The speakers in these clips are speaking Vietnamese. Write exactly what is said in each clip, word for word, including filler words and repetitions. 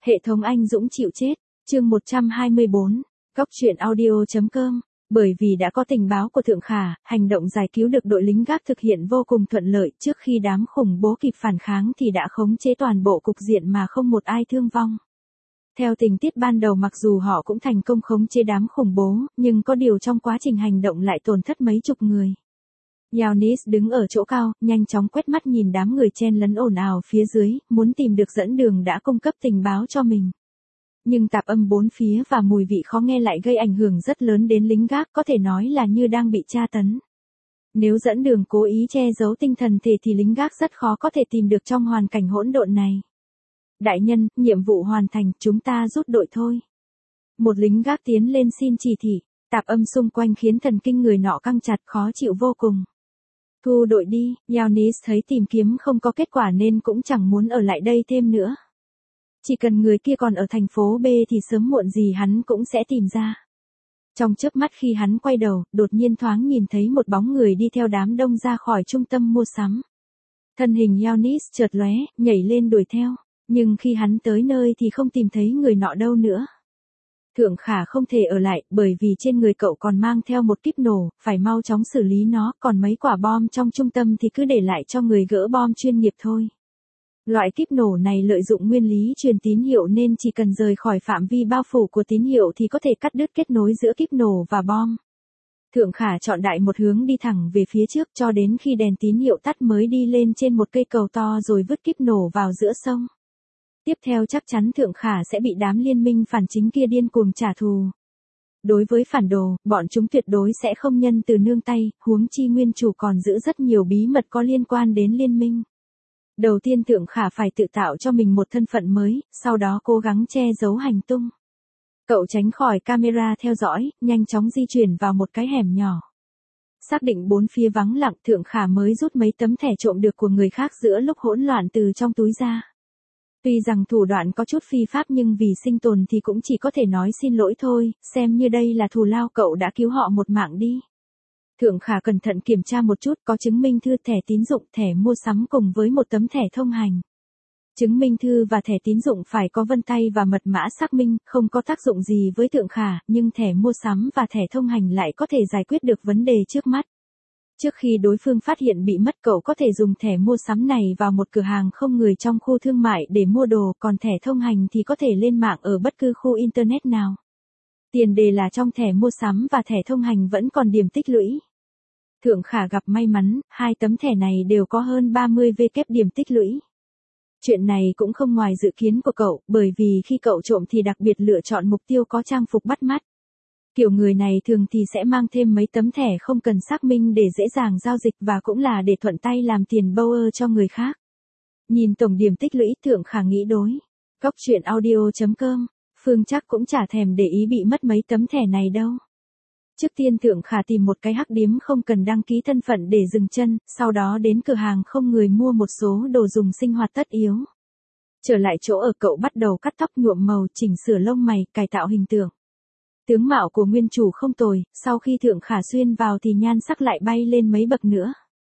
Hệ thống anh Dũng chịu chết, chương một trăm hai mươi bốn, Cóc truyện audio chấm com. Bởi vì đã có tình báo của Thượng Khả, hành động giải cứu được đội lính gác thực hiện vô cùng thuận lợi. Trước khi đám khủng bố kịp phản kháng thì đã khống chế toàn bộ cục diện mà không một ai thương vong. Theo tình tiết ban đầu, mặc dù họ cũng thành công khống chế đám khủng bố, nhưng có điều trong quá trình hành động lại tổn thất mấy chục người. Yanis đứng ở chỗ cao, nhanh chóng quét mắt nhìn đám người chen lấn ồn ào phía dưới, muốn tìm được dẫn đường đã cung cấp tình báo cho mình. Nhưng tạp âm bốn phía và mùi vị khó nghe lại gây ảnh hưởng rất lớn đến lính gác, có thể nói là như đang bị tra tấn. Nếu dẫn đường cố ý che giấu tinh thần thể thì lính gác rất khó có thể tìm được trong hoàn cảnh hỗn độn này. Đại nhân, nhiệm vụ hoàn thành, chúng ta rút đội thôi. Một lính gác tiến lên xin chỉ thị, tạp âm xung quanh khiến thần kinh người nọ căng chặt, khó chịu vô cùng. Thu đội đi, Yanis thấy tìm kiếm không có kết quả nên cũng chẳng muốn ở lại đây thêm nữa. Chỉ cần người kia còn ở thành phố B thì sớm muộn gì hắn cũng sẽ tìm ra. Trong chớp mắt khi hắn quay đầu, đột nhiên thoáng nhìn thấy một bóng người đi theo đám đông ra khỏi trung tâm mua sắm. Thân hình Yanis chợt lóe, nhảy lên đuổi theo, nhưng khi hắn tới nơi thì không tìm thấy người nọ đâu nữa. Thượng Khả không thể ở lại, bởi vì trên người cậu còn mang theo một kíp nổ, phải mau chóng xử lý nó, còn mấy quả bom trong trung tâm thì cứ để lại cho người gỡ bom chuyên nghiệp thôi. Loại kíp nổ này lợi dụng nguyên lý truyền tín hiệu nên chỉ cần rời khỏi phạm vi bao phủ của tín hiệu thì có thể cắt đứt kết nối giữa kíp nổ và bom. Thượng Khả chọn đại một hướng đi thẳng về phía trước cho đến khi đèn tín hiệu tắt mới đi lên trên một cây cầu to rồi vứt kíp nổ vào giữa sông. Tiếp theo chắc chắn Thượng Khả sẽ bị đám liên minh phản chính kia điên cuồng trả thù. Đối với phản đồ, bọn chúng tuyệt đối sẽ không nhân từ nương tay, huống chi nguyên chủ còn giữ rất nhiều bí mật có liên quan đến liên minh. Đầu tiên Thượng Khả phải tự tạo cho mình một thân phận mới, sau đó cố gắng che giấu hành tung. Cậu tránh khỏi camera theo dõi, nhanh chóng di chuyển vào một cái hẻm nhỏ. Xác định bốn phía vắng lặng, Thượng Khả mới rút mấy tấm thẻ trộm được của người khác giữa lúc hỗn loạn từ trong túi ra. Tuy rằng thủ đoạn có chút phi pháp nhưng vì sinh tồn thì cũng chỉ có thể nói xin lỗi thôi, xem như đây là thù lao cậu đã cứu họ một mạng đi. Thượng Khả cẩn thận kiểm tra một chút, có chứng minh thư, thẻ tín dụng, thẻ mua sắm cùng với một tấm thẻ thông hành. Chứng minh thư và thẻ tín dụng phải có vân tay và mật mã xác minh, không có tác dụng gì với Thượng Khả, nhưng thẻ mua sắm và thẻ thông hành lại có thể giải quyết được vấn đề trước mắt. Trước khi đối phương phát hiện bị mất, cậu có thể dùng thẻ mua sắm này vào một cửa hàng không người trong khu thương mại để mua đồ, còn thẻ thông hành thì có thể lên mạng ở bất cứ khu internet nào. Tiền đề là trong thẻ mua sắm và thẻ thông hành vẫn còn điểm tích lũy. Thượng Khả gặp may mắn, hai tấm thẻ này đều có hơn ba mươi vê kép điểm tích lũy. Chuyện này cũng không ngoài dự kiến của cậu, bởi vì khi cậu trộm thì đặc biệt lựa chọn mục tiêu có trang phục bắt mắt. Kiểu người này thường thì sẽ mang thêm mấy tấm thẻ không cần xác minh để dễ dàng giao dịch và cũng là để thuận tay làm tiền bâu ơ cho người khác. Nhìn tổng điểm tích lũy, Thượng Khả nghĩ đối. Cóc truyện audio chấm com, Phương chắc cũng chả thèm để ý bị mất mấy tấm thẻ này đâu. Trước tiên Thượng Khả tìm một cái hắc điếm không cần đăng ký thân phận để dừng chân, sau đó đến cửa hàng không người mua một số đồ dùng sinh hoạt tất yếu. Trở lại chỗ ở, cậu bắt đầu cắt tóc, nhuộm màu, chỉnh sửa lông mày, cải tạo hình tượng. Tướng mạo của nguyên chủ không tồi, sau khi Thượng Khả xuyên vào thì nhan sắc lại bay lên mấy bậc nữa.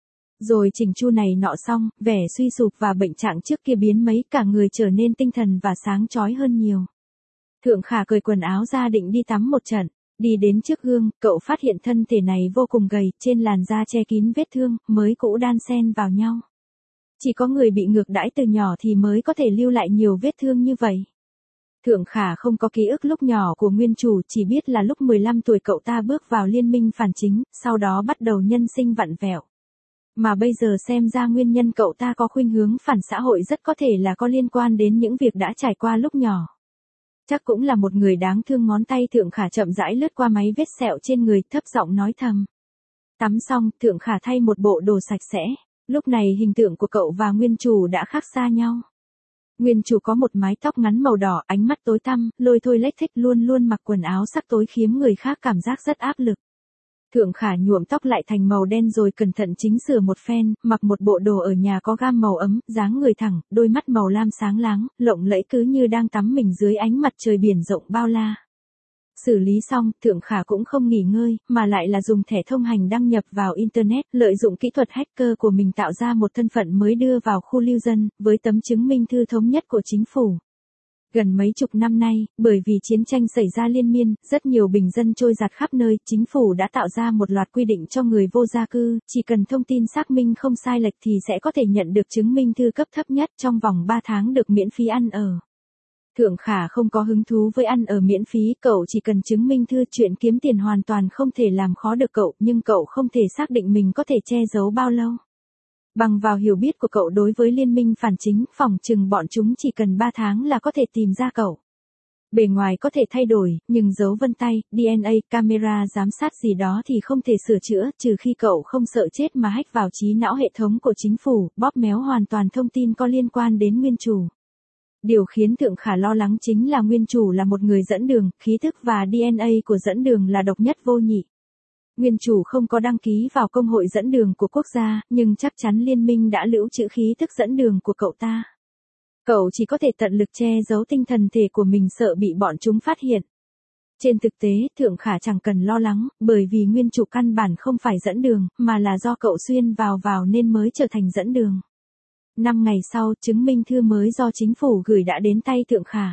Rồi chỉnh chu này nọ xong, vẻ suy sụp và bệnh trạng trước kia biến mấy, cả người trở nên tinh thần và sáng chói hơn nhiều. Thượng Khả cởi quần áo ra định đi tắm một trận. Đi đến trước gương, cậu phát hiện thân thể này vô cùng gầy, trên làn da che kín vết thương, mới cũ đan xen vào nhau. Chỉ có người bị ngược đãi từ nhỏ thì mới có thể lưu lại nhiều vết thương như vậy. Thượng Khả không có ký ức lúc nhỏ của nguyên chủ, chỉ biết là lúc mười lăm tuổi cậu ta bước vào liên minh phản chính, sau đó bắt đầu nhân sinh vặn vẹo. Mà bây giờ xem ra nguyên nhân cậu ta có khuynh hướng phản xã hội rất có thể là có liên quan đến những việc đã trải qua lúc nhỏ. Chắc cũng là một người đáng thương. Ngón tay Thượng Khả chậm rãi lướt qua mấy vết sẹo trên người, thấp giọng nói thầm. Tắm xong, Thượng Khả thay một bộ đồ sạch sẽ. Lúc này hình tượng của cậu và nguyên chủ đã khác xa nhau. Nguyên chủ có một mái tóc ngắn màu đỏ, ánh mắt tối tăm, lôi thôi lếch thếch, luôn luôn mặc quần áo sắc tối khiến người khác cảm giác rất áp lực. Thượng Khả nhuộm tóc lại thành màu đen rồi cẩn thận chỉnh sửa một phen, mặc một bộ đồ ở nhà có gam màu ấm, dáng người thẳng, đôi mắt màu lam sáng láng, lộng lẫy cứ như đang tắm mình dưới ánh mặt trời biển rộng bao la. Xử lý xong, Thượng Khả cũng không nghỉ ngơi, mà lại là dùng thẻ thông hành đăng nhập vào Internet, lợi dụng kỹ thuật hacker của mình tạo ra một thân phận mới đưa vào khu lưu dân, với tấm chứng minh thư thống nhất của chính phủ. Gần mấy chục năm nay, bởi vì chiến tranh xảy ra liên miên, rất nhiều bình dân trôi giạt khắp nơi, chính phủ đã tạo ra một loạt quy định cho người vô gia cư, chỉ cần thông tin xác minh không sai lệch thì sẽ có thể nhận được chứng minh thư cấp thấp nhất trong vòng ba tháng được miễn phí ăn ở. Thượng Khả không có hứng thú với ăn ở miễn phí, cậu chỉ cần chứng minh thư, chuyện kiếm tiền hoàn toàn không thể làm khó được cậu, nhưng cậu không thể xác định mình có thể che giấu bao lâu. Bằng vào hiểu biết của cậu đối với liên minh phản chính, phỏng chừng bọn chúng chỉ cần ba tháng là có thể tìm ra cậu. Bề ngoài có thể thay đổi, nhưng dấu vân tay, đê en a, camera giám sát gì đó thì không thể sửa chữa, trừ khi cậu không sợ chết mà hack vào trí não hệ thống của chính phủ, bóp méo hoàn toàn thông tin có liên quan đến nguyên chủ. Điều khiến Thượng Khả lo lắng chính là nguyên chủ là một người dẫn đường, khí thức và đê en a của dẫn đường là độc nhất vô nhị. Nguyên chủ không có đăng ký vào công hội dẫn đường của quốc gia, nhưng chắc chắn liên minh đã lưu trữ khí thức dẫn đường của cậu ta. Cậu chỉ có thể tận lực che giấu tinh thần thể của mình sợ bị bọn chúng phát hiện. Trên thực tế, Thượng Khả chẳng cần lo lắng, bởi vì nguyên chủ căn bản không phải dẫn đường, mà là do cậu xuyên vào vào nên mới trở thành dẫn đường. Năm ngày sau, chứng minh thư mới do chính phủ gửi đã đến tay Thượng Khả.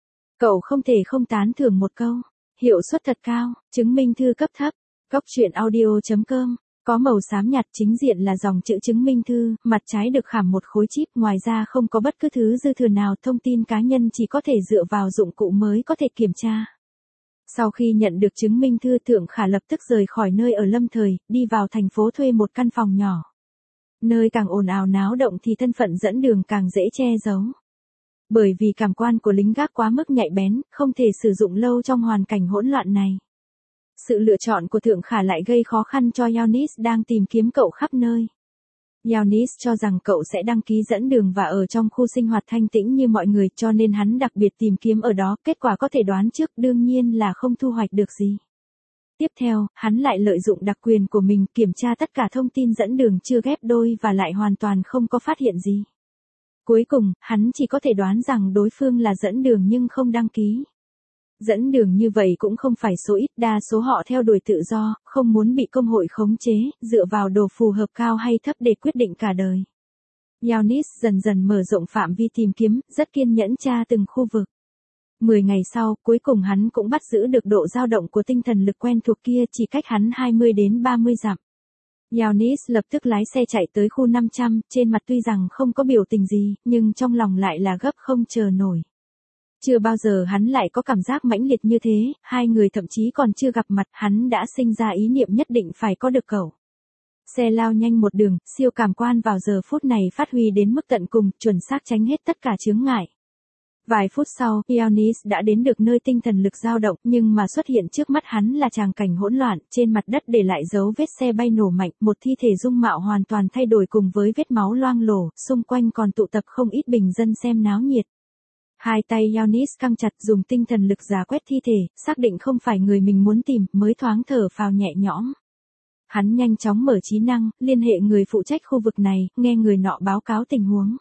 Cậu không thể không tán thưởng một câu, hiệu suất thật cao, chứng minh thư cấp thấp. Cóc truyện audio chấm com, có màu xám nhạt, chính diện là dòng chữ chứng minh thư, mặt trái được khảm một khối chip, ngoài ra không có bất cứ thứ dư thừa nào, thông tin cá nhân chỉ có thể dựa vào dụng cụ mới có thể kiểm tra. Sau khi nhận được chứng minh thư, Thượng Khả lập tức rời khỏi nơi ở lâm thời, đi vào thành phố thuê một căn phòng nhỏ. Nơi càng ồn ào náo động thì thân phận dẫn đường càng dễ che giấu. Bởi vì cảm quan của lính gác quá mức nhạy bén, không thể sử dụng lâu trong hoàn cảnh hỗn loạn này. Sự lựa chọn của Thượng Khả lại gây khó khăn cho Eunice đang tìm kiếm cậu khắp nơi. Eunice cho rằng cậu sẽ đăng ký dẫn đường và ở trong khu sinh hoạt thanh tĩnh như mọi người, cho nên hắn đặc biệt tìm kiếm ở đó, kết quả có thể đoán trước, đương nhiên là không thu hoạch được gì. Tiếp theo, hắn lại lợi dụng đặc quyền của mình, kiểm tra tất cả thông tin dẫn đường chưa ghép đôi và lại hoàn toàn không có phát hiện gì. Cuối cùng, hắn chỉ có thể đoán rằng đối phương là dẫn đường nhưng không đăng ký. Dẫn đường như vậy cũng không phải số ít, đa số họ theo đuổi tự do, không muốn bị công hội khống chế, dựa vào đồ phù hợp cao hay thấp để quyết định cả đời. Eunice dần dần mở rộng phạm vi tìm kiếm, rất kiên nhẫn tra từng khu vực. Mười ngày sau, cuối cùng hắn cũng bắt giữ được độ dao động của tinh thần lực quen thuộc kia, chỉ cách hắn hai mươi đến ba mươi dặm. Eunice lập tức lái xe chạy tới khu năm trăm, trên mặt tuy rằng không có biểu tình gì, nhưng trong lòng lại là gấp không chờ nổi. Chưa bao giờ hắn lại có cảm giác mãnh liệt như thế, hai người thậm chí còn chưa gặp mặt, hắn đã sinh ra ý niệm nhất định phải có được cậu. Xe lao nhanh một đường, siêu cảm quan vào giờ phút này phát huy đến mức tận cùng, chuẩn xác tránh hết tất cả chướng ngại. Vài phút sau, Eunice đã đến được nơi tinh thần lực dao động, nhưng mà xuất hiện trước mắt hắn là tràng cảnh hỗn loạn, trên mặt đất để lại dấu vết xe bay nổ mạnh, một thi thể dung mạo hoàn toàn thay đổi cùng với vết máu loang lổ, xung quanh còn tụ tập không ít bình dân xem náo nhiệt. Hai tay Eunice căng chặt, dùng tinh thần lực rà quét thi thể, xác định không phải người mình muốn tìm, mới thoáng thở phào nhẹ nhõm. Hắn nhanh chóng mở trí năng, liên hệ người phụ trách khu vực này, nghe người nọ báo cáo tình huống.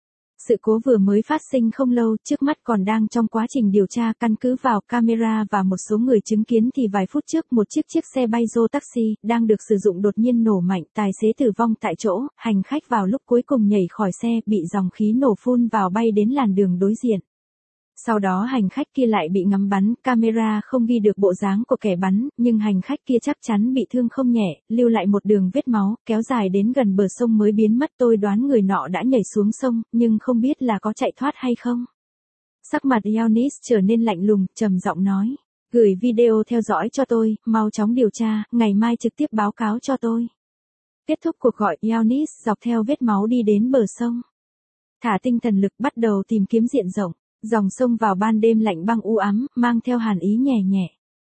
Sự cố vừa mới phát sinh không lâu, trước mắt còn đang trong quá trình điều tra, căn cứ vào camera và một số người chứng kiến thì vài phút trước một chiếc chiếc xe bay Zo taxi, đang được sử dụng đột nhiên nổ mạnh, tài xế tử vong tại chỗ, hành khách vào lúc cuối cùng nhảy khỏi xe, bị dòng khí nổ phun vào bay đến làn đường đối diện. Sau đó hành khách kia lại bị ngắm bắn, camera không ghi được bộ dáng của kẻ bắn, nhưng hành khách kia chắc chắn bị thương không nhẹ, lưu lại một đường vết máu, kéo dài đến gần bờ sông mới biến mất. Tôi đoán người nọ đã nhảy xuống sông, nhưng không biết là có chạy thoát hay không. Sắc mặt Eunice trở nên lạnh lùng, trầm giọng nói, gửi video theo dõi cho tôi, mau chóng điều tra, ngày mai trực tiếp báo cáo cho tôi. Kết thúc cuộc gọi, Eunice dọc theo vết máu đi đến bờ sông. Thả tinh thần lực, bắt đầu tìm kiếm diện rộng. Dòng sông vào ban đêm lạnh băng u ám, mang theo hàn ý nhẹ nhẹ.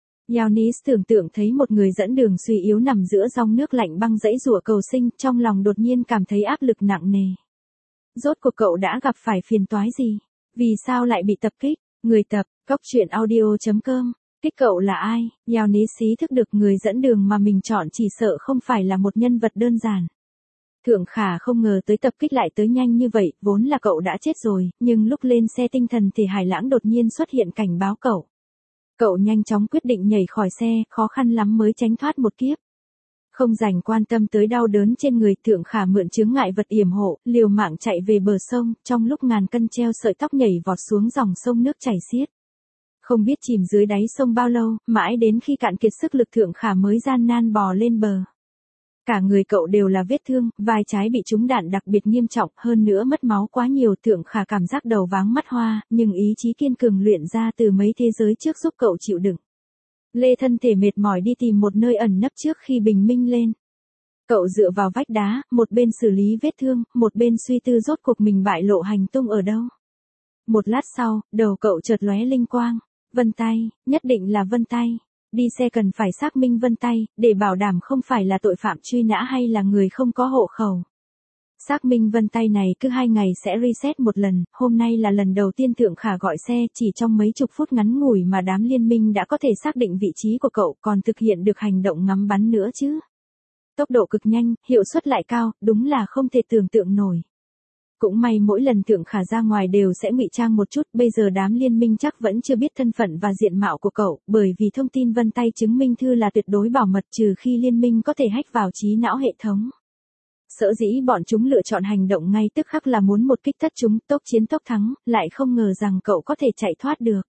Eunice tưởng tượng thấy một người dẫn đường suy yếu nằm giữa dòng nước lạnh băng dãy giụa cầu sinh, trong lòng đột nhiên cảm thấy áp lực nặng nề. Rốt cuộc cậu đã gặp phải phiền toái gì? Vì sao lại bị tập kích? Người tập, cóc truyện audio chấm com. Kích cậu là ai? Eunice ý thức được người dẫn đường mà mình chọn chỉ sợ không phải là một nhân vật đơn giản. Thượng Khả không ngờ tới tập kích lại tới nhanh như vậy, vốn là cậu đã chết rồi, nhưng lúc lên xe tinh thần thì Hải Lãng đột nhiên xuất hiện cảnh báo cậu. Cậu nhanh chóng quyết định nhảy khỏi xe, khó khăn lắm mới tránh thoát một kiếp. Không dành quan tâm tới đau đớn trên người, Thượng Khả mượn chướng ngại vật yểm hộ, liều mạng chạy về bờ sông, trong lúc ngàn cân treo sợi tóc nhảy vọt xuống dòng sông nước chảy xiết. Không biết chìm dưới đáy sông bao lâu, mãi đến khi cạn kiệt sức lực Thượng Khả mới gian nan bò lên bờ. Cả người cậu đều là vết thương, vai trái bị trúng đạn đặc biệt nghiêm trọng, hơn nữa mất máu quá nhiều. Thượng Khả cảm giác đầu váng mắt hoa, nhưng ý chí kiên cường luyện ra từ mấy thế giới trước giúp cậu chịu đựng. Lê thân thể mệt mỏi đi tìm một nơi ẩn nấp trước khi bình minh lên. Cậu dựa vào vách đá, một bên xử lý vết thương, một bên suy tư rốt cuộc mình bại lộ hành tung ở đâu. Một lát sau, đầu cậu chợt lóe linh quang. Vân tay, nhất định là vân tay. Đi xe cần phải xác minh vân tay, để bảo đảm không phải là tội phạm truy nã hay là người không có hộ khẩu. Xác minh vân tay này cứ hai ngày sẽ reset một lần, hôm nay là lần đầu tiên Thượng Khả gọi xe, chỉ trong mấy chục phút ngắn ngủi mà đám liên minh đã có thể xác định vị trí của cậu, còn thực hiện được hành động ngắm bắn nữa chứ. Tốc độ cực nhanh, hiệu suất lại cao, đúng là không thể tưởng tượng nổi. Cũng may mỗi lần Thượng Khả ra ngoài đều sẽ ngụy trang một chút, bây giờ đám liên minh chắc vẫn chưa biết thân phận và diện mạo của cậu, bởi vì thông tin vân tay chứng minh thư là tuyệt đối bảo mật trừ khi liên minh có thể hack vào trí não hệ thống. Sở dĩ bọn chúng lựa chọn hành động ngay tức khắc là muốn một kích thất chúng, tốc chiến tốc thắng, lại không ngờ rằng cậu có thể chạy thoát được.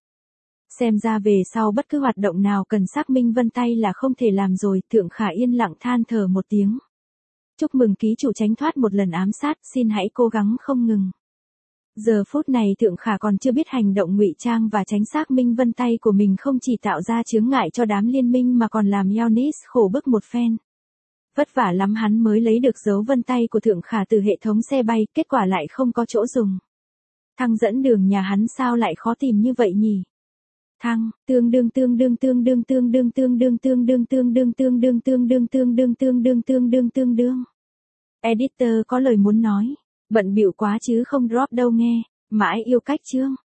Xem ra về sau bất cứ hoạt động nào cần xác minh vân tay là không thể làm rồi. Thượng Khả yên lặng than thở một tiếng. Chúc mừng ký chủ tránh thoát một lần ám sát, xin hãy cố gắng không ngừng. Giờ phút này Thượng Khả còn chưa biết hành động ngụy trang và tránh xác minh vân tay của mình không chỉ tạo ra chướng ngại cho đám liên minh mà còn làm Eunice khổ bức một phen. Vất vả lắm hắn mới lấy được dấu vân tay của Thượng Khả từ hệ thống xe bay, kết quả lại không có chỗ dùng. Thang dẫn đường nhà hắn sao lại khó tìm như vậy nhỉ? Thang, tương đương tương đương tương đương tương đương tương đương tương đương tương đương tương đương tương đương tương đương tương đương tương đương tương đương. Editor có lời muốn nói, bận bịu quá chứ không drop đâu nghe, mãi yêu cách chương.